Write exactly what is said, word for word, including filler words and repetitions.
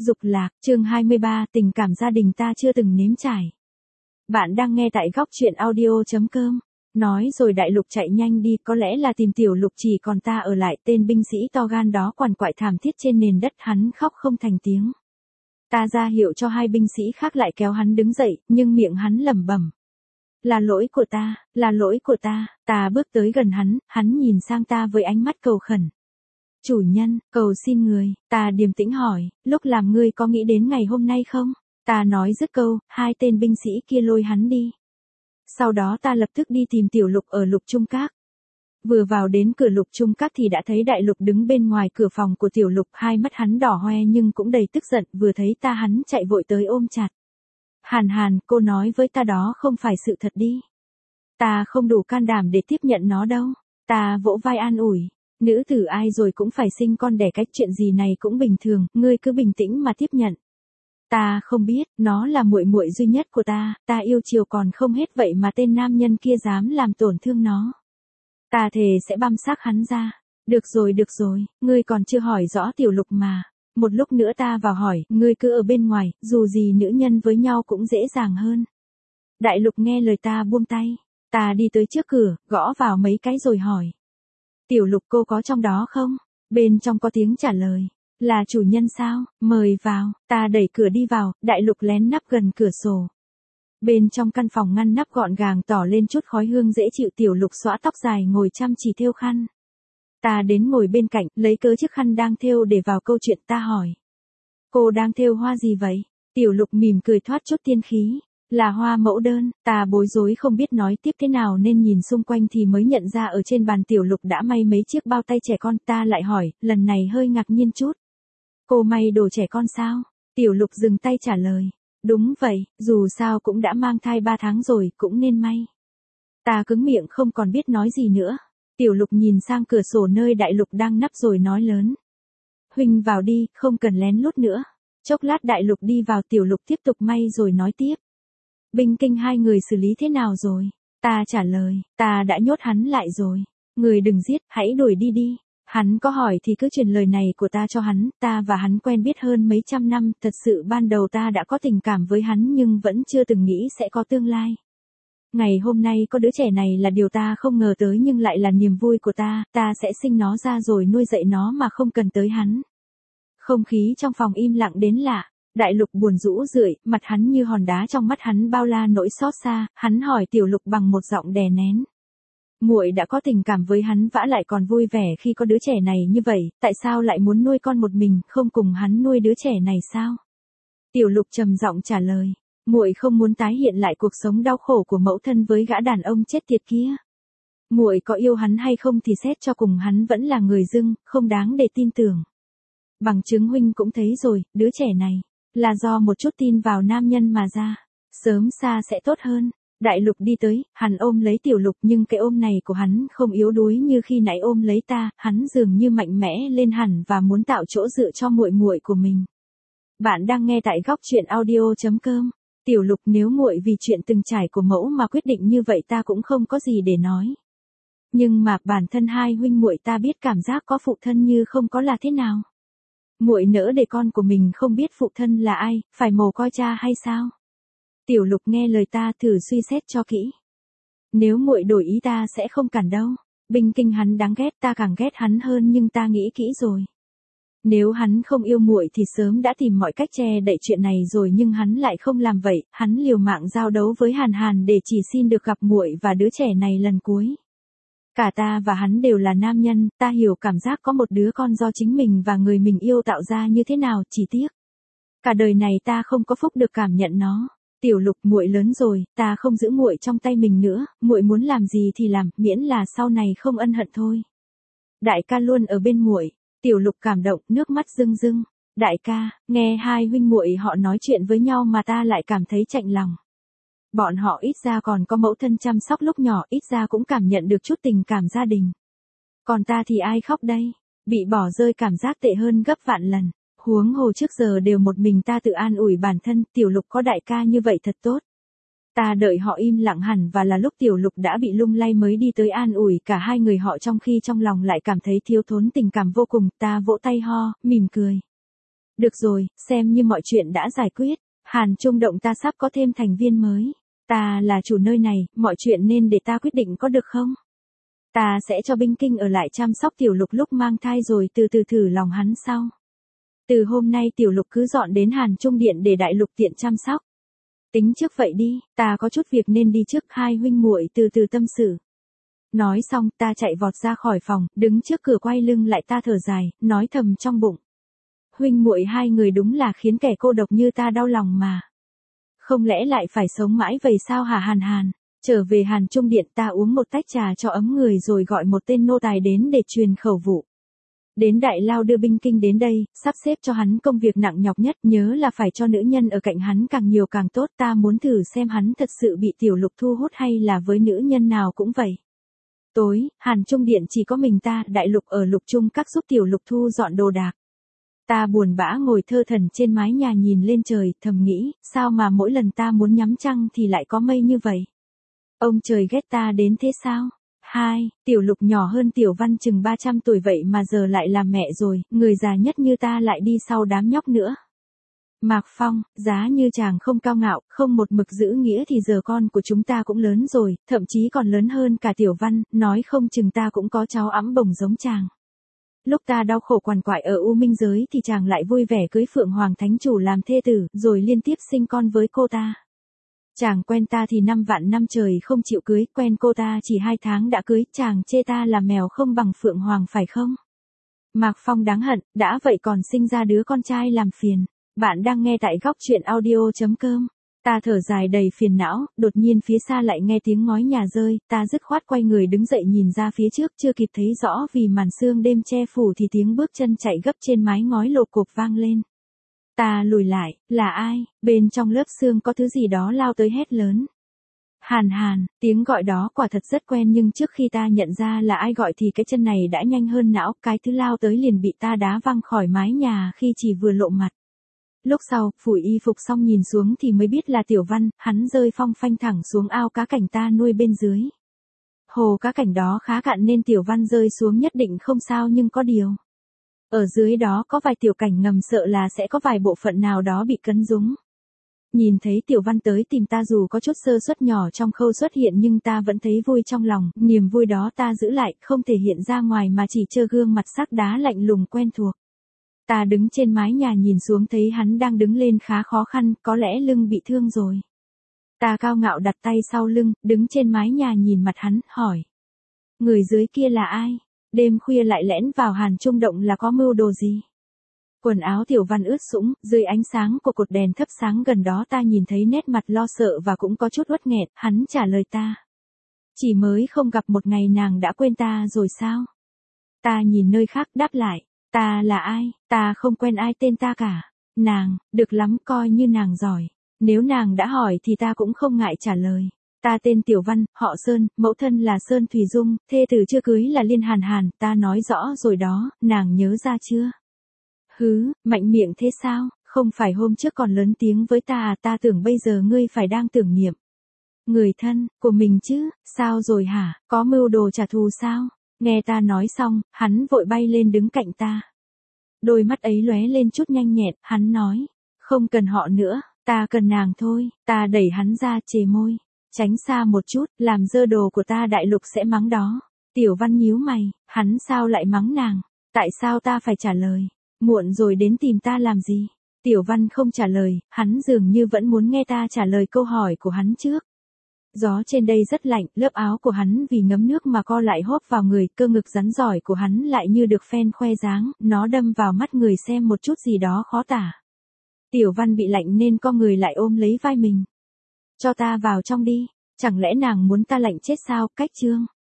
Dục lạc, chương hai mươi ba, tình cảm gia đình ta chưa từng nếm trải. Bạn đang nghe tại góc truyện audio chấm com. Nói rồi Đại Lục chạy nhanh đi, có lẽ là tìm Tiểu Lục, chỉ còn ta ở lại. Tên binh sĩ to gan đó quằn quại thảm thiết trên nền đất, hắn khóc không thành tiếng. Ta ra hiệu cho hai binh sĩ khác lại kéo hắn đứng dậy, nhưng miệng hắn lẩm bẩm. Là lỗi của ta, là lỗi của ta. Ta bước tới gần hắn, hắn nhìn sang ta với ánh mắt cầu khẩn. Chủ nhân, cầu xin người. Ta điềm tĩnh hỏi, lúc làm ngươi có nghĩ đến ngày hôm nay không? Ta nói dứt câu, hai tên binh sĩ kia lôi hắn đi. Sau đó ta lập tức đi tìm Tiểu Lục ở Lục Trung Các. Vừa vào đến cửa Lục Trung Các thì đã thấy Đại Lục đứng bên ngoài cửa phòng của Tiểu Lục, hai mắt hắn đỏ hoe nhưng cũng đầy tức giận, vừa thấy ta hắn chạy vội tới ôm chặt. Hàn Hàn, cô nói với ta đó không phải sự thật đi. Ta không đủ can đảm để tiếp nhận nó đâu. Ta vỗ vai an ủi. Nữ tử ai rồi cũng phải sinh con đẻ cái, chuyện gì này cũng bình thường, ngươi cứ bình tĩnh mà tiếp nhận. Ta không biết, nó là muội muội duy nhất của ta, ta yêu chiều còn không hết vậy mà tên nam nhân kia dám làm tổn thương nó. Ta thề sẽ băm xác hắn ra. Được rồi được rồi, ngươi còn chưa hỏi rõ Tiểu Lục mà. Một lúc nữa ta vào hỏi, ngươi cứ ở bên ngoài, dù gì nữ nhân với nhau cũng dễ dàng hơn. Đại Lục nghe lời ta buông tay. Ta đi tới trước cửa, gõ vào mấy cái rồi hỏi. Tiểu Lục, cô có trong đó không? Bên trong có tiếng trả lời. Là chủ nhân sao? Mời vào. Ta đẩy cửa đi vào, Đại Lục lén nắp gần cửa sổ. Bên trong căn phòng ngăn nắp gọn gàng tỏ lên chút khói hương dễ chịu. Tiểu Lục xõa tóc dài ngồi chăm chỉ thêu khăn. Ta đến ngồi bên cạnh, lấy cớ chiếc khăn đang thêu để vào câu chuyện. Ta hỏi. Cô đang thêu hoa gì vậy? Tiểu Lục mỉm cười thoát chút tiên khí. Là hoa mẫu đơn. Ta bối rối không biết nói tiếp thế nào nên nhìn xung quanh thì mới nhận ra ở trên bàn Tiểu Lục đã may mấy chiếc bao tay trẻ con. Ta lại hỏi, lần này hơi ngạc nhiên chút. Cô may đồ trẻ con sao? Tiểu Lục dừng tay trả lời. Đúng vậy, dù sao cũng đã mang thai ba tháng rồi, cũng nên may. Ta cứng miệng không còn biết nói gì nữa. Tiểu Lục nhìn sang cửa sổ nơi Đại Lục đang nắp rồi nói lớn. Huynh vào đi, không cần lén lút nữa. Chốc lát Đại Lục đi vào, Tiểu Lục tiếp tục may rồi nói tiếp. Binh Kinh hai người xử lý thế nào rồi? Ta trả lời, ta đã nhốt hắn lại rồi. Người đừng giết, hãy đuổi đi đi. Hắn có hỏi thì cứ truyền lời này của ta cho hắn. Ta và hắn quen biết hơn mấy trăm năm, thật sự ban đầu ta đã có tình cảm với hắn nhưng vẫn chưa từng nghĩ sẽ có tương lai. Ngày hôm nay có đứa trẻ này là điều ta không ngờ tới nhưng lại là niềm vui của ta. Ta sẽ sinh nó ra rồi nuôi dạy nó mà không cần tới hắn. Không khí trong phòng im lặng đến lạ. Đại Lục buồn rũ rượi, mặt hắn như hòn đá, trong mắt hắn bao la nỗi xót xa. Hắn hỏi Tiểu Lục bằng một giọng đè nén. Muội đã có tình cảm với hắn, vả lại còn vui vẻ khi có đứa trẻ này như vậy, tại sao lại muốn nuôi con một mình, không cùng hắn nuôi đứa trẻ này sao? Tiểu Lục trầm giọng trả lời. Muội không muốn tái hiện lại cuộc sống đau khổ của mẫu thân với gã đàn ông chết tiệt kia. Muội có yêu hắn hay không thì xét cho cùng hắn vẫn là người dưng, không đáng để tin tưởng. Bằng chứng huynh cũng thấy rồi, đứa trẻ này là do một chút tin vào nam nhân mà ra. Sớm xa sẽ tốt hơn. Đại Lục đi tới, hắn ôm lấy Tiểu Lục nhưng cái ôm này của hắn không yếu đuối như khi nãy ôm lấy ta, hắn dường như mạnh mẽ lên hẳn và muốn tạo chỗ dựa cho muội muội của mình. Bạn đang nghe tại góc truyện audio chấm com. Tiểu Lục, nếu muội vì chuyện từng trải của mẫu mà quyết định như vậy ta cũng không có gì để nói. Nhưng mà bản thân hai huynh muội ta biết cảm giác có phụ thân như không có là thế nào. Muội nỡ để con của mình không biết phụ thân là ai, phải mồ côi cha hay sao? Tiểu Lục nghe lời ta, thử suy xét cho kỹ. Nếu muội đổi ý ta sẽ không cản đâu. Binh Kinh hắn đáng ghét, ta càng ghét hắn hơn nhưng ta nghĩ kỹ rồi. Nếu hắn không yêu muội thì sớm đã tìm mọi cách che đậy chuyện này rồi nhưng hắn lại không làm vậy, hắn liều mạng giao đấu với Hàn Hàn để chỉ xin được gặp muội và đứa trẻ này lần cuối. Cả ta và hắn đều là nam nhân, ta hiểu cảm giác có một đứa con do chính mình và người mình yêu tạo ra như thế nào, chỉ tiếc. Cả đời này ta không có phúc được cảm nhận nó. Tiểu Lục, muội lớn rồi, ta không giữ muội trong tay mình nữa, muội muốn làm gì thì làm, miễn là sau này không ân hận thôi. Đại ca luôn ở bên muội. Tiểu Lục cảm động, nước mắt rưng rưng. Đại ca, nghe hai huynh muội họ nói chuyện với nhau mà ta lại cảm thấy chạnh lòng. Bọn họ ít ra còn có mẫu thân chăm sóc lúc nhỏ, ít ra cũng cảm nhận được chút tình cảm gia đình. Còn ta thì ai khóc đây? Bị bỏ rơi cảm giác tệ hơn gấp vạn lần. Huống hồ trước giờ đều một mình ta tự an ủi bản thân, Tiểu Lục có đại ca như vậy thật tốt. Ta đợi họ im lặng hẳn và là lúc Tiểu Lục đã bị lung lay mới đi tới an ủi cả hai người họ, trong khi trong lòng lại cảm thấy thiếu thốn tình cảm vô cùng. Ta vỗ tay ho, mỉm cười. Được rồi, xem như mọi chuyện đã giải quyết. Hàn Trung Động ta sắp có thêm thành viên mới. Ta là chủ nơi này, mọi chuyện nên để ta quyết định có được không? Ta sẽ cho Binh Kinh ở lại chăm sóc Tiểu Lục lúc mang thai rồi từ từ thử lòng hắn sau. Từ hôm nay Tiểu Lục cứ dọn đến Hàn Trung Điện để Đại Lục tiện chăm sóc. Tính trước vậy đi, ta có chút việc nên đi trước, hai huynh muội từ từ tâm sự. Nói xong ta chạy vọt ra khỏi phòng, đứng trước cửa quay lưng lại ta thở dài, nói thầm trong bụng. Huynh muội hai người đúng là khiến kẻ cô độc như ta đau lòng mà. Không lẽ lại phải sống mãi vậy sao hả Hàn Hàn? Trở về Hàn Trung Điện ta uống một tách trà cho ấm người rồi gọi một tên nô tài đến để truyền khẩu vụ. Đến Đại Lao đưa Binh Kinh đến đây, sắp xếp cho hắn công việc nặng nhọc nhất, nhớ là phải cho nữ nhân ở cạnh hắn càng nhiều càng tốt, ta muốn thử xem hắn thật sự bị Tiểu Lục thu hút hay là với nữ nhân nào cũng vậy. Tối, Hàn Trung Điện chỉ có mình ta, Đại Lục ở Lục Trung Các giúp Tiểu Lục thu dọn đồ đạc. Ta buồn bã ngồi thơ thẩn trên mái nhà nhìn lên trời, thầm nghĩ, sao mà mỗi lần ta muốn nhắm trăng thì lại có mây như vậy? Ông trời ghét ta đến thế sao? Hai, Tiểu Lục nhỏ hơn Tiểu Văn chừng ba trăm tuổi vậy mà giờ lại làm mẹ rồi, người già nhất như ta lại đi sau đám nhóc nữa. Mạc Phong, giá như chàng không cao ngạo, không một mực giữ nghĩa thì giờ con của chúng ta cũng lớn rồi, thậm chí còn lớn hơn cả Tiểu Văn, nói không chừng ta cũng có cháu ẵm bồng giống chàng. Lúc ta đau khổ quằn quại ở U Minh Giới thì chàng lại vui vẻ cưới Phượng Hoàng Thánh Chủ làm thê tử, rồi liên tiếp sinh con với cô ta. Chàng quen ta thì năm vạn năm trời không chịu cưới, quen cô ta chỉ hai tháng đã cưới, chàng chê ta là mèo không bằng Phượng Hoàng phải không? Mạc Phong đáng hận, đã vậy còn sinh ra đứa con trai làm phiền. Bạn đang nghe tại góc truyện audio chấm com. Ta thở dài đầy phiền não, đột nhiên phía xa lại nghe tiếng ngói nhà rơi, ta dứt khoát quay người đứng dậy nhìn ra phía trước, chưa kịp thấy rõ vì màn sương đêm che phủ thì tiếng bước chân chạy gấp trên mái ngói lộp cộp vang lên. Ta lùi lại, là ai? Bên trong lớp sương có thứ gì đó lao tới hét lớn. Hàn Hàn, tiếng gọi đó quả thật rất quen nhưng trước khi ta nhận ra là ai gọi thì cái chân này đã nhanh hơn não, cái thứ lao tới liền bị ta đá văng khỏi mái nhà khi chỉ vừa lộ mặt. Lúc sau, phủi y phục xong nhìn xuống thì mới biết là Tiểu Văn, hắn rơi phong phanh thẳng xuống ao cá cảnh ta nuôi bên dưới. Hồ cá cảnh đó khá cạn nên Tiểu Văn rơi xuống nhất định không sao nhưng có điều. Ở dưới đó có vài tiểu cảnh ngầm sợ là sẽ có vài bộ phận nào đó bị cấn rúng. Nhìn thấy Tiểu Văn tới tìm ta dù có chút sơ suất nhỏ trong khâu xuất hiện nhưng ta vẫn thấy vui trong lòng, niềm vui đó ta giữ lại, không thể hiện ra ngoài mà chỉ trơ gương mặt sắc đá lạnh lùng quen thuộc. Ta đứng trên mái nhà nhìn xuống thấy hắn đang đứng lên khá khó khăn, có lẽ lưng bị thương rồi. Ta cao ngạo đặt tay sau lưng, đứng trên mái nhà nhìn mặt hắn, hỏi. Người dưới kia là ai? Đêm khuya lại lẻn vào Hàn Trung Động là có mưu đồ gì? Quần áo Tiểu Văn ướt sũng, dưới ánh sáng của cột đèn thấp sáng gần đó ta nhìn thấy nét mặt lo sợ và cũng có chút uất nghẹt, hắn trả lời ta. Chỉ mới không gặp một ngày nàng đã quên ta rồi sao? Ta nhìn nơi khác đáp lại. Ta là ai? Ta không quen ai tên ta cả. Nàng, được lắm, coi như nàng giỏi. Nếu nàng đã hỏi thì ta cũng không ngại trả lời. Ta tên Tiểu Văn, họ Sơn, mẫu thân là Sơn Thùy Dung, thê tử chưa cưới là Liên Hàn Hàn, ta nói rõ rồi đó, nàng nhớ ra chưa? Hứ, mạnh miệng thế sao? Không phải hôm trước còn lớn tiếng với ta à, ta tưởng bây giờ ngươi phải đang tưởng niệm. Người thân, của mình chứ, sao rồi hả, có mưu đồ trả thù sao? Nghe ta nói xong, hắn vội bay lên đứng cạnh ta. Đôi mắt ấy lóe lên chút nhanh nhẹn, hắn nói. Không cần họ nữa, ta cần nàng thôi, ta đẩy hắn ra chề môi. Tránh xa một chút, làm dơ đồ của ta Đại Lục sẽ mắng đó. Tiểu Văn nhíu mày, hắn sao lại mắng nàng? Tại sao ta phải trả lời? Muộn rồi đến tìm ta làm gì? Tiểu Văn không trả lời, hắn dường như vẫn muốn nghe ta trả lời câu hỏi của hắn trước. Gió trên đây rất lạnh, lớp áo của hắn vì ngấm nước mà co lại hốt vào người, cơ ngực rắn giỏi của hắn lại như được phen khoe dáng, nó đâm vào mắt người xem một chút gì đó khó tả. Tiểu Văn bị lạnh nên co người lại ôm lấy vai mình. Cho ta vào trong đi, chẳng lẽ nàng muốn ta lạnh chết sao, cách chương.